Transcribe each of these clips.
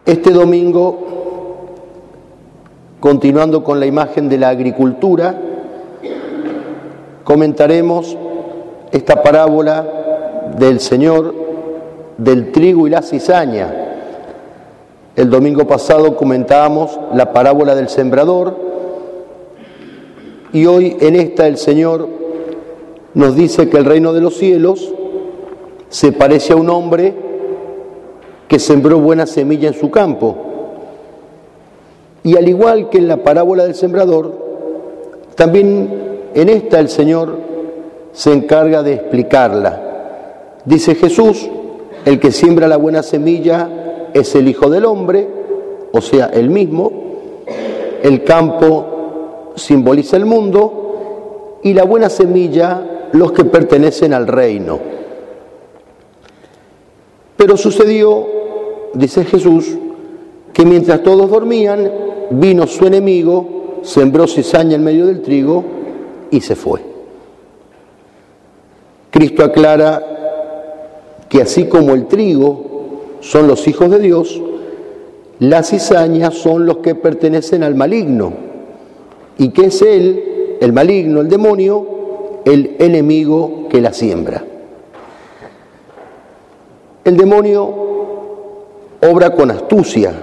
Este domingo, continuando con la imagen de la agricultura, comentaremos esta parábola del Señor del trigo y la cizaña. El domingo pasado comentábamos la parábola del sembrador y hoy en esta el Señor nos dice que el reino de los cielos se parece a un hombre que sembró buena semilla en su campo. Y al igual que en la parábola del sembrador, también en esta el Señor se encarga de explicarla. Dice Jesús, el que siembra la buena semilla es el Hijo del Hombre, o sea, él mismo. El campo simboliza el mundo y la buena semilla los que pertenecen al reino. Pero sucedió, dice Jesús, que mientras todos dormían, vino su enemigo, sembró cizaña en medio del trigo y se fue. Cristo aclara que así como el trigo son los hijos de Dios, las cizañas son los que pertenecen al maligno, y que es él, el maligno, el demonio, el enemigo que la siembra. El demonio obra con astucia.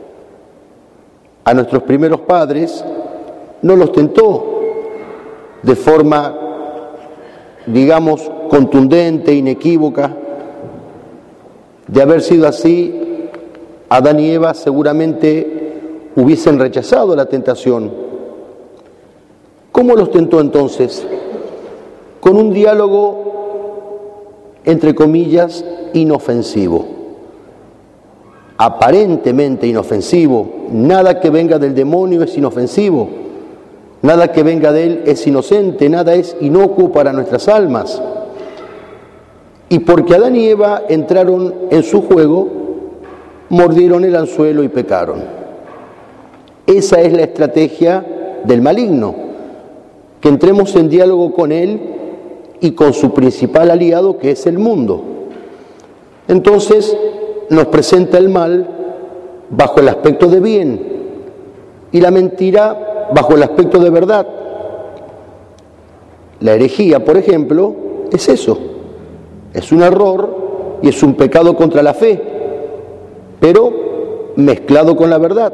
A nuestros primeros padres no los tentó de forma, digamos, contundente, inequívoca. De haber sido así, Adán y Eva seguramente hubiesen rechazado la tentación. ¿Cómo los tentó entonces? Con un diálogo, entre comillas, inofensivo. Aparentemente inofensivo. Nada que venga del demonio es inofensivo. Nada que venga de él es inocente. Nada es inocuo para nuestras almas. Y porque Adán y Eva entraron en su juego, mordieron el anzuelo y pecaron. Esa es la estrategia del maligno, que entremos en diálogo con él y con su principal aliado, que es el mundo. Entonces nos presenta el mal bajo el aspecto de bien y la mentira bajo el aspecto de verdad. La herejía, por ejemplo, es eso. Es un error y es un pecado contra la fe, pero mezclado con la verdad.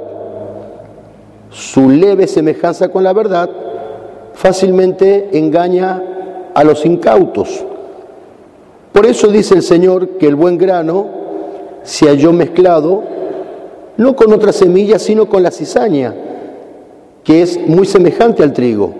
Su leve semejanza con la verdad fácilmente engaña a los incautos. Por eso dice el Señor que el buen grano se halló mezclado no con otra semilla, sino con la cizaña, que es muy semejante al trigo.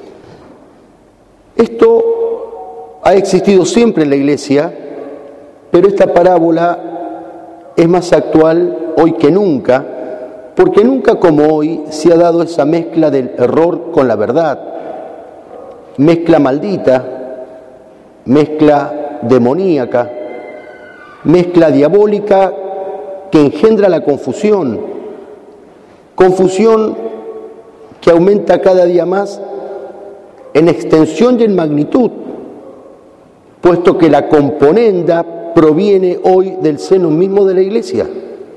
Esto ha existido siempre en la Iglesia, pero esta parábola es más actual hoy que nunca, porque nunca como hoy se ha dado esa mezcla del error con la verdad, mezcla maldita, mezcla demoníaca, mezcla diabólica que engendra la confusión que aumenta cada día más en extensión y en magnitud, puesto que la componenda proviene hoy del seno mismo de la Iglesia.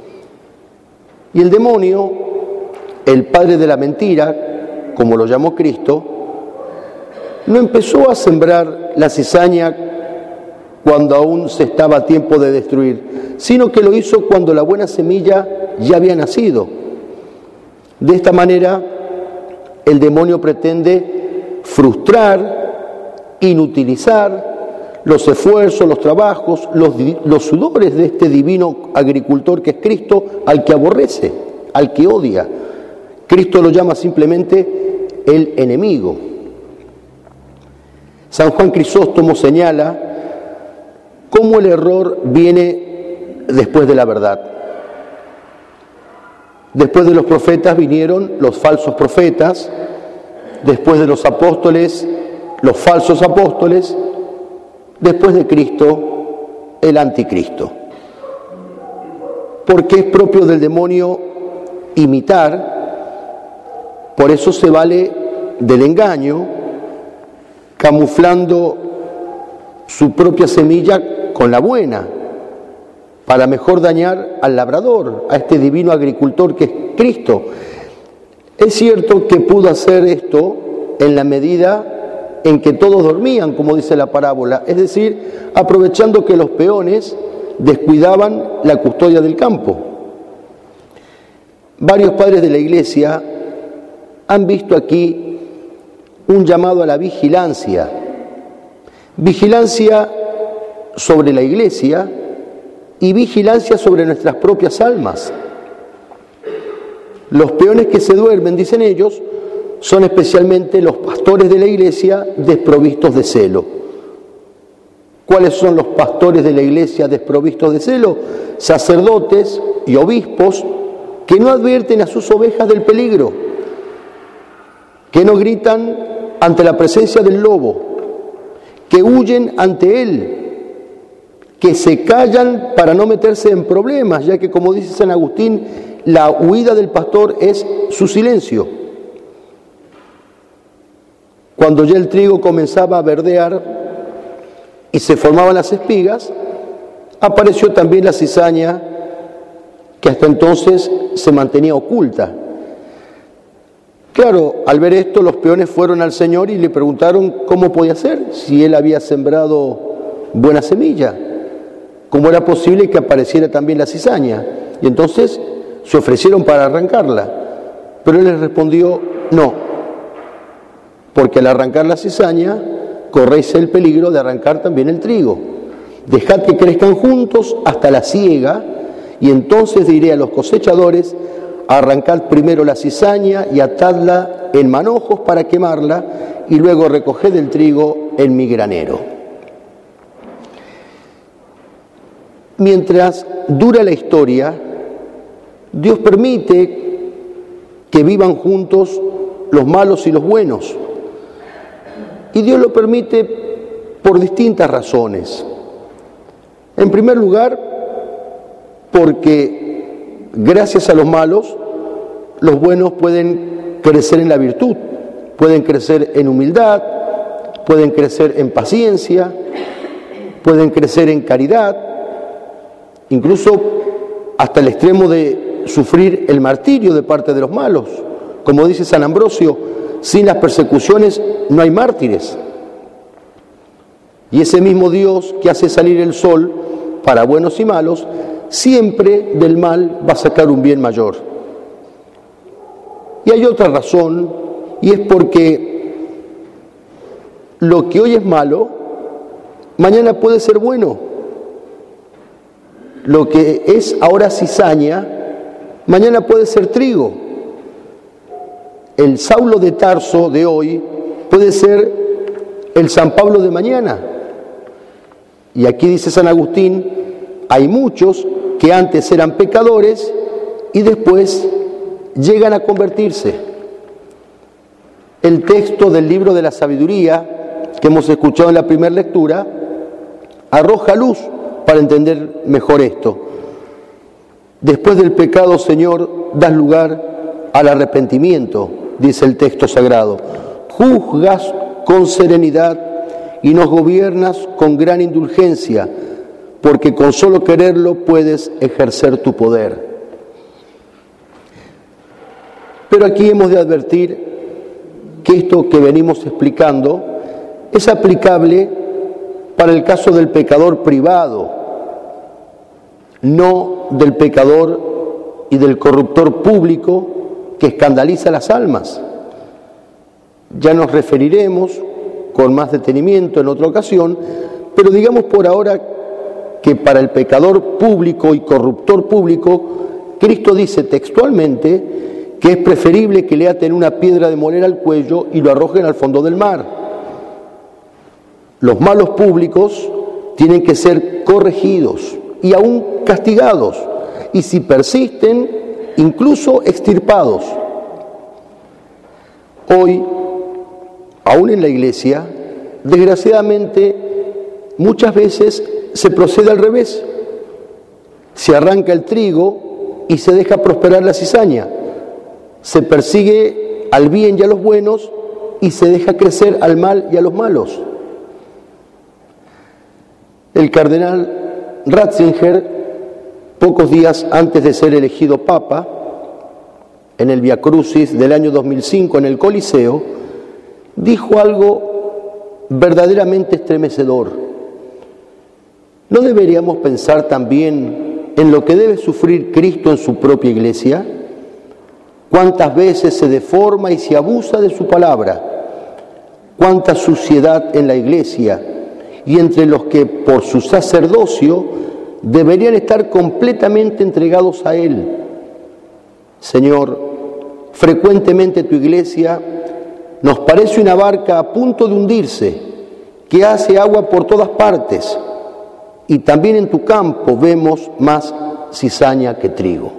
Y el demonio, el padre de la mentira, como lo llamó Cristo, no empezó a sembrar la cizaña cuando aún se estaba a tiempo de destruir, sino que lo hizo cuando la buena semilla ya había nacido. De esta manera, el demonio pretende frustrar, inutilizar los esfuerzos, los trabajos, los sudores de este divino agricultor que es Cristo, al que aborrece, al que odia. Cristo lo llama simplemente el enemigo. San Juan Crisóstomo señala cómo el error viene después de la verdad. Después de los profetas vinieron los falsos profetas, después de los apóstoles, los falsos apóstoles, después de Cristo, el anticristo. Porque es propio del demonio imitar, por eso se vale del engaño, camuflando su propia semilla con la buena. para mejor dañar al labrador, a este divino agricultor que es Cristo. Es cierto que pudo hacer esto en la medida en que todos dormían, como dice la parábola, es decir, aprovechando que los peones descuidaban la custodia del campo. Varios padres de la Iglesia han visto aquí un llamado a la vigilancia sobre la Iglesia y vigilancia sobre nuestras propias almas. Los peones que se duermen, dicen ellos, son especialmente los pastores de la Iglesia desprovistos de celo. ¿Cuáles son los pastores de la Iglesia desprovistos de celo? Sacerdotes y obispos que no advierten a sus ovejas del peligro, que no gritan ante la presencia del lobo, que huyen ante él, que se callan para no meterse en problemas, ya que, como dice San Agustín, la huida del pastor es su silencio. Cuando ya el trigo comenzaba a verdear y se formaban las espigas, apareció también la cizaña, que hasta entonces se mantenía oculta. Claro, al ver esto, los peones fueron al Señor y le preguntaron cómo podía ser, si él había sembrado buena semilla, cómo era posible que apareciera también la cizaña. Y entonces se ofrecieron para arrancarla, pero él les respondió, no, porque al arrancar la cizaña corréis el peligro de arrancar también el trigo. Dejad que crezcan juntos hasta la siega, y entonces diré a los cosechadores, arrancad primero la cizaña y atadla en manojos para quemarla, y luego recoged el trigo en mi granero. Mientras dura la historia, Dios permite que vivan juntos los malos y los buenos. Y Dios lo permite por distintas razones. En primer lugar, porque gracias a los malos, los buenos pueden crecer en la virtud, pueden crecer en humildad, pueden crecer en paciencia, pueden crecer en caridad, incluso hasta el extremo de sufrir el martirio de parte de los malos. Como dice San Ambrosio, sin las persecuciones no hay mártires. Y ese mismo Dios que hace salir el sol para buenos y malos, siempre del mal va a sacar un bien mayor. Y hay otra razón, y es porque lo que hoy es malo, mañana puede ser bueno. Lo que es ahora cizaña, mañana puede ser trigo. El Saulo de Tarso de hoy puede ser el San Pablo de mañana. Y aquí dice San Agustín, hay muchos que antes eran pecadores y después llegan a convertirse. El texto del libro de la sabiduría que hemos escuchado en la primera lectura arroja luz para entender mejor esto. Después del pecado, Señor, das lugar al arrepentimiento, dice el texto sagrado. Juzgas con serenidad y nos gobiernas con gran indulgencia, porque con solo quererlo puedes ejercer tu poder. Pero aquí hemos de advertir que esto que venimos explicando es aplicable para el caso del pecador privado, no del pecador y del corruptor público que escandaliza las almas. Ya nos referiremos con más detenimiento en otra ocasión, pero digamos por ahora que para el pecador público y corruptor público, Cristo dice textualmente que es preferible que le aten una piedra de moler al cuello y lo arrojen al fondo del mar. Los malos públicos tienen que ser corregidos y aún castigados, y si persisten, incluso extirpados. Hoy, aún en la Iglesia, desgraciadamente, muchas veces se procede al revés. Se arranca el trigo y se deja prosperar la cizaña. Se persigue al bien y a los buenos y se deja crecer al mal y a los malos. El cardenal Ratzinger pocos días antes de ser elegido Papa, en el Via Crucis del año 2005 en el Coliseo, dijo algo verdaderamente estremecedor. ¿No deberíamos pensar también en lo que debe sufrir Cristo en su propia iglesia? ¿Cuántas veces se deforma y se abusa de su palabra? ¿Cuánta suciedad en la iglesia y entre los que por su sacerdocio deberían estar completamente entregados a Él? Señor, frecuentemente tu iglesia nos parece una barca a punto de hundirse, que hace agua por todas partes, y también en tu campo vemos más cizaña que trigo.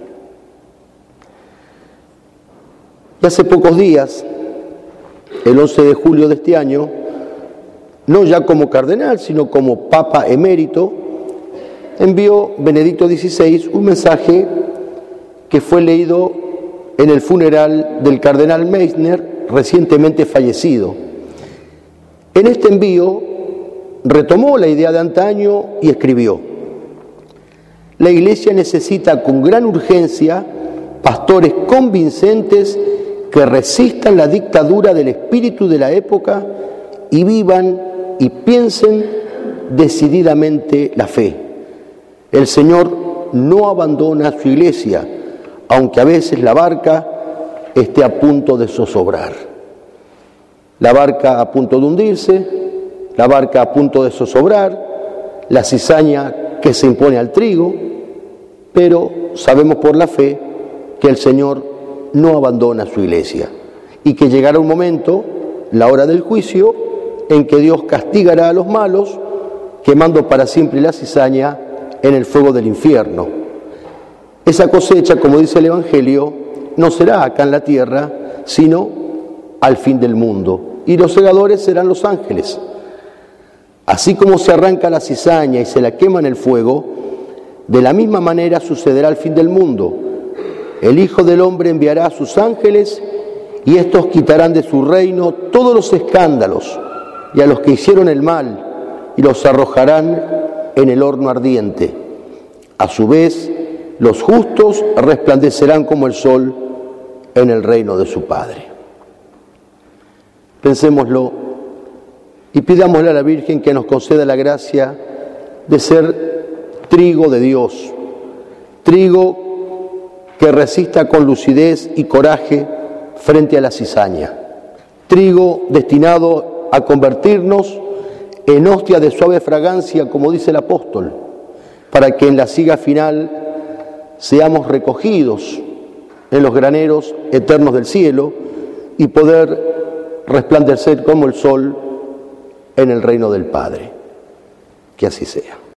Y hace pocos días, el 11 de julio de este año, no ya como cardenal, sino como Papa emérito, envió Benedicto XVI un mensaje que fue leído en el funeral del cardenal Meissner, recientemente fallecido. En este envío retomó la idea de antaño y escribió: la Iglesia necesita con gran urgencia pastores convincentes que resistan la dictadura del espíritu de la época y vivan y piensen decididamente la fe. El Señor no abandona a su iglesia, aunque a veces la barca esté a punto de zozobrar. La barca a punto de hundirse, la barca a punto de zozobrar, la cizaña que se impone al trigo, pero sabemos por la fe que el Señor no abandona a su iglesia y que llegará un momento, la hora del juicio, en que Dios castigará a los malos, quemando para siempre la cizaña en el fuego del infierno. Esa cosecha, como dice el Evangelio, no será acá en la tierra, sino al fin del mundo. Y los segadores serán los ángeles. Así como se arranca la cizaña y se la quema en el fuego, de la misma manera sucederá al fin del mundo. El Hijo del Hombre enviará a sus ángeles y estos quitarán de su reino todos los escándalos y a los que hicieron el mal y los arrojarán en el horno ardiente. A su vez, los justos resplandecerán como el sol en el reino de su Padre. Pensémoslo y pidámosle a la Virgen que nos conceda la gracia de ser trigo de Dios, trigo que resista con lucidez y coraje frente a la cizaña, trigo destinado a convertirnos en hostia de suave fragancia, como dice el apóstol, para que en la siega final seamos recogidos en los graneros eternos del cielo y poder resplandecer como el sol en el reino del Padre. Que así sea.